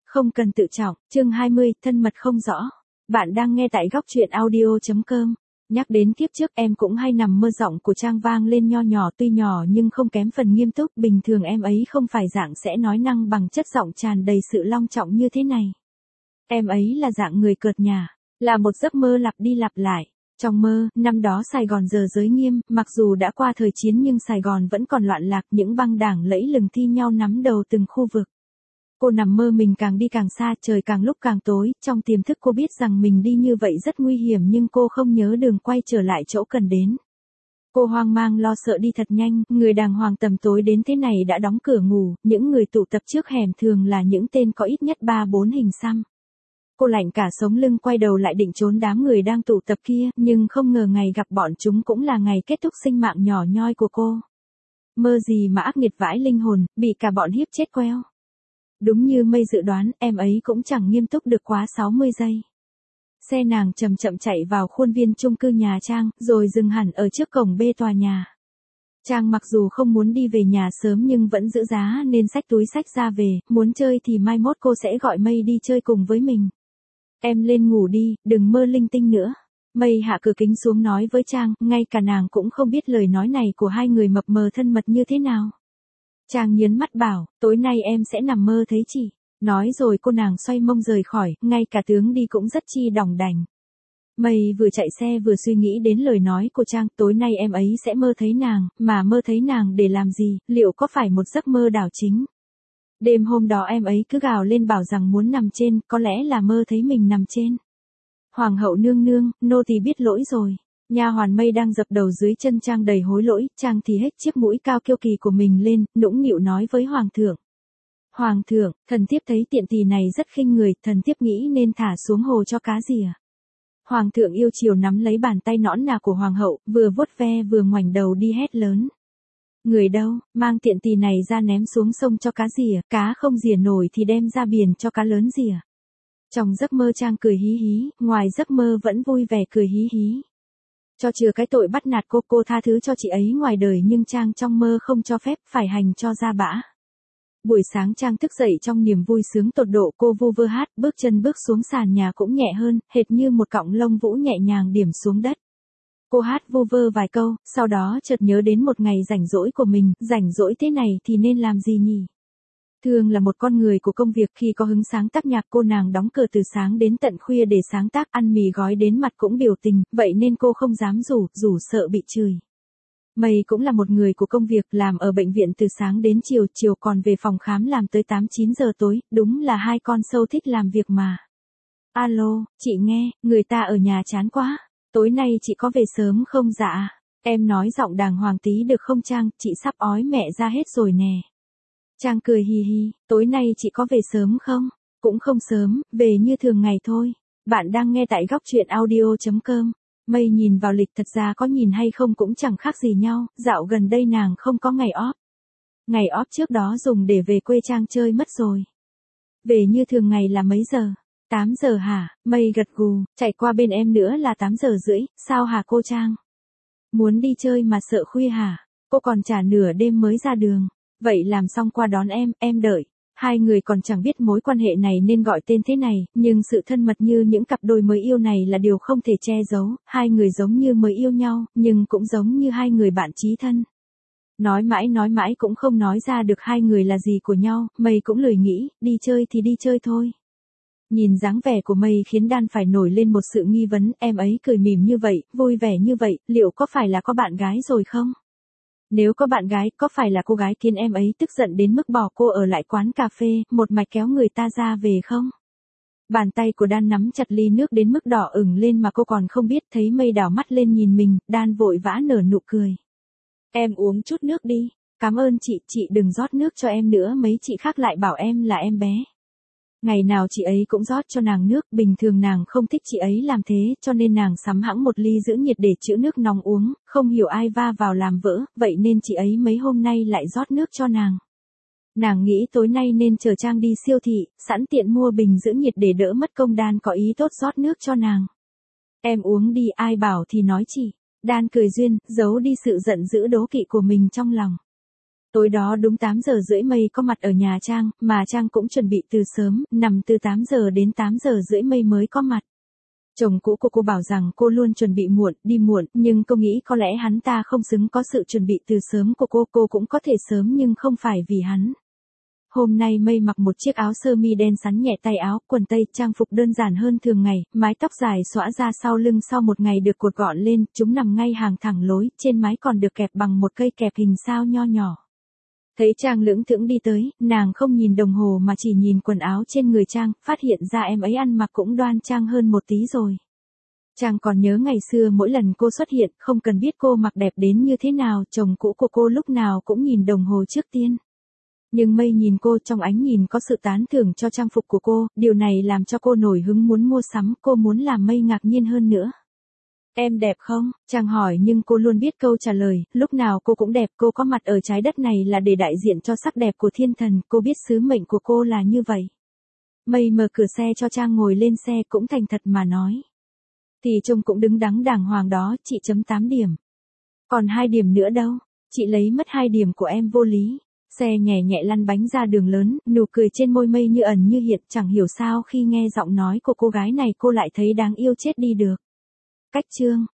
Không cần tự trọng, chương 20, thân mật không rõ. Bạn đang nghe tại góc truyện audio.com. Nhắc đến kiếp trước em cũng hay nằm mơ, giọng của Trang vang lên nho nhỏ, tuy nhỏ nhưng không kém phần nghiêm túc. Bình thường em ấy không phải dạng sẽ nói năng bằng chất giọng tràn đầy sự long trọng như thế này. Em ấy là dạng người cợt nhả, là một giấc mơ lặp đi lặp lại. Trong mơ, năm đó Sài Gòn giờ giới nghiêm, mặc dù đã qua thời chiến nhưng Sài Gòn vẫn còn loạn lạc, những băng đảng lẫy lừng thi nhau nắm đầu từng khu vực. Cô nằm mơ mình càng đi càng xa, trời càng lúc càng tối, trong tiềm thức cô biết rằng mình đi như vậy rất nguy hiểm nhưng cô không nhớ đường quay trở lại chỗ cần đến. Cô hoang mang lo sợ đi thật nhanh, người đàng hoàng tầm tối đến thế này đã đóng cửa ngủ, những người tụ tập trước hẻm thường là những tên có ít nhất 3-4 hình xăm. Cô lạnh cả sống lưng, quay đầu lại định trốn đám người đang tụ tập kia, nhưng không ngờ ngày gặp bọn chúng cũng là ngày kết thúc sinh mạng nhỏ nhoi của cô. Mơ gì mà ác nghiệt vãi linh hồn, bị cả bọn hiếp chết queo. Đúng như mây dự đoán, em ấy cũng chẳng nghiêm túc được quá 60 giây. Xe nàng chậm chậm chạy vào khuôn viên chung cư nhà Trang, rồi dừng hẳn ở trước cổng B tòa nhà. Trang mặc dù không muốn đi về nhà sớm nhưng vẫn giữ giá nên xách túi xách ra về, muốn chơi thì mai mốt cô sẽ gọi Mây đi chơi cùng với mình. Em lên ngủ đi, đừng mơ linh tinh nữa. Mây hạ cửa kính xuống nói với Trang, ngay cả nàng cũng không biết lời nói này của hai người mập mờ thân mật như thế nào. Trang nhớn mắt bảo, tối nay em sẽ nằm mơ thấy chị. Nói rồi cô nàng xoay mông rời khỏi, ngay cả tướng đi cũng rất chi đỏng đành. Mây vừa chạy xe vừa suy nghĩ đến lời nói của Trang, tối nay em ấy sẽ mơ thấy nàng, mà mơ thấy nàng để làm gì, liệu có phải một giấc mơ đảo chính? Đêm hôm đó em ấy cứ gào lên bảo rằng muốn nằm trên, có lẽ là mơ thấy mình nằm trên. Hoàng hậu nương nương, nô tỳ biết lỗi rồi. Nha hoàn Mây đang dập đầu dưới chân Trang đầy hối lỗi, Trang thì hết chiếc mũi cao kiêu kỳ của mình lên, nũng nịu nói với Hoàng thượng. Hoàng thượng, thần thiếp thấy tiện tỳ này rất khinh người, thần thiếp nghĩ nên thả xuống hồ cho cá rỉa. Hoàng thượng yêu chiều nắm lấy bàn tay nõn nà của hoàng hậu, vừa vuốt ve vừa ngoảnh đầu đi hét lớn. Người đâu, mang tiện tỳ này ra ném xuống sông cho cá rỉa, cá không rỉa nổi thì đem ra biển cho cá lớn rỉa. Trong giấc mơ Trang cười hí hí, ngoài giấc mơ vẫn vui vẻ cười hí hí. Cho chừa cái tội bắt nạt cô tha thứ cho chị ấy ngoài đời nhưng Trang trong mơ không cho phép, phải hành cho ra bã. Buổi sáng Trang thức dậy trong niềm vui sướng tột độ, cô vu vơ hát, bước chân bước xuống sàn nhà cũng nhẹ hơn, hệt như một cọng lông vũ nhẹ nhàng điểm xuống đất. Cô hát vu vơ vài câu, sau đó chợt nhớ đến một ngày rảnh rỗi của mình, rảnh rỗi thế này thì nên làm gì nhỉ? Thường là một con người của công việc, khi có hứng sáng tác nhạc cô nàng đóng cửa từ sáng đến tận khuya để sáng tác, ăn mì gói đến mặt cũng biểu tình, vậy nên cô không dám rủ sợ bị chửi. Mây cũng là một người của công việc, làm ở bệnh viện từ sáng đến chiều còn về phòng khám làm tới 8-9 giờ tối, đúng là hai con sâu thích làm việc mà. Alo, chị nghe, người ta ở nhà chán quá, tối nay chị có về sớm không? Dạ. Em nói giọng đàng hoàng tí được không Trang, chị sắp ói mẹ ra hết rồi nè. Trang cười hì hì, tối nay chị có về sớm không? Cũng không sớm, về như thường ngày thôi. Bạn đang nghe tại góc truyện audio.com. Mây nhìn vào lịch, thật ra có nhìn hay không cũng chẳng khác gì nhau, dạo gần đây nàng không có ngày off. Ngày off trước đó dùng để về quê Trang chơi mất rồi. Về như thường ngày là mấy giờ? 8 giờ hả? Mây gật gù, chạy qua bên em nữa là 8 giờ rưỡi, sao hả cô Trang? Muốn đi chơi mà sợ khuya hả? Cô còn chả nửa đêm mới ra đường. Vậy làm xong qua đón em đợi. Hai người còn chẳng biết mối quan hệ này nên gọi tên thế này, nhưng sự thân mật như những cặp đôi mới yêu này là điều không thể che giấu, hai người giống như mới yêu nhau, nhưng cũng giống như hai người bạn chí thân. Nói mãi cũng không nói ra được hai người là gì của nhau, Mây cũng lười nghĩ, đi chơi thì đi chơi thôi. Nhìn dáng vẻ của Mây khiến Đan phải nổi lên một sự nghi vấn, em ấy cười mỉm như vậy, vui vẻ như vậy, liệu có phải là có bạn gái rồi không? Nếu có bạn gái, có phải là cô gái khiến em ấy tức giận đến mức bỏ cô ở lại quán cà phê, một mạch kéo người ta ra về không? Bàn tay của Đan nắm chặt ly nước đến mức đỏ ửng lên mà cô còn không biết, thấy Mây đảo mắt lên nhìn mình, Đan vội vã nở nụ cười. Em uống chút nước đi, cảm ơn chị đừng rót nước cho em nữa, mấy chị khác lại bảo em là em bé. Ngày nào chị ấy cũng rót cho nàng nước, bình thường nàng không thích chị ấy làm thế, cho nên nàng sắm hẵng một ly giữ nhiệt để trữ nước nóng uống, không hiểu ai va vào làm vỡ, vậy nên chị ấy mấy hôm nay lại rót nước cho nàng. Nàng nghĩ tối nay nên chờ Trang đi siêu thị, sẵn tiện mua bình giữ nhiệt để đỡ mất công. Đan có ý tốt rót nước cho nàng. Em uống đi, ai bảo thì nói chị. Đan cười duyên, giấu đi sự giận dữ đố kỵ của mình trong lòng. Tối đó đúng 8 giờ rưỡi Mây có mặt ở nhà Trang, mà Trang cũng chuẩn bị từ sớm, nằm từ 8 giờ đến 8 giờ rưỡi Mây mới có mặt. Chồng cũ của cô bảo rằng cô luôn chuẩn bị muộn, đi muộn, nhưng cô nghĩ có lẽ hắn ta không xứng có sự chuẩn bị từ sớm của cô cũng có thể sớm nhưng không phải vì hắn. Hôm nay Mây mặc một chiếc áo sơ mi đen sắn nhẹ tay áo, quần tây, trang phục đơn giản hơn thường ngày, mái tóc dài xõa ra sau lưng sau một ngày được cột gọn lên, chúng nằm ngay hàng thẳng lối, trên mái còn được kẹp bằng một cây kẹp hình sao nho nhỏ. Thấy Trang lững thững đi tới, nàng không nhìn đồng hồ mà chỉ nhìn quần áo trên người Trang, phát hiện ra em ấy ăn mặc cũng đoan trang hơn một tí rồi. Trang còn nhớ ngày xưa mỗi lần cô xuất hiện, không cần biết cô mặc đẹp đến như thế nào, chồng cũ của cô lúc nào cũng nhìn đồng hồ trước tiên. Nhưng Mây nhìn cô, trong ánh nhìn có sự tán thưởng cho trang phục của cô, điều này làm cho cô nổi hứng muốn mua sắm, cô muốn làm Mây ngạc nhiên hơn nữa. Em đẹp không? Trang hỏi nhưng cô luôn biết câu trả lời, lúc nào cô cũng đẹp, cô có mặt ở trái đất này là để đại diện cho sắc đẹp của thiên thần, cô biết sứ mệnh của cô là như vậy. Mây mở cửa xe cho Trang ngồi lên xe cũng thành thật mà nói. Thì trông cũng đứng đắn đàng hoàng đó, chị chấm 8 điểm. Còn 2 điểm nữa đâu? Chị lấy mất 2 điểm của em vô lý. Xe nhẹ nhẹ lăn bánh ra đường lớn, nụ cười trên môi Mây như ẩn như hiện, chẳng hiểu sao khi nghe giọng nói của cô gái này cô lại thấy đáng yêu chết đi được. Cách chương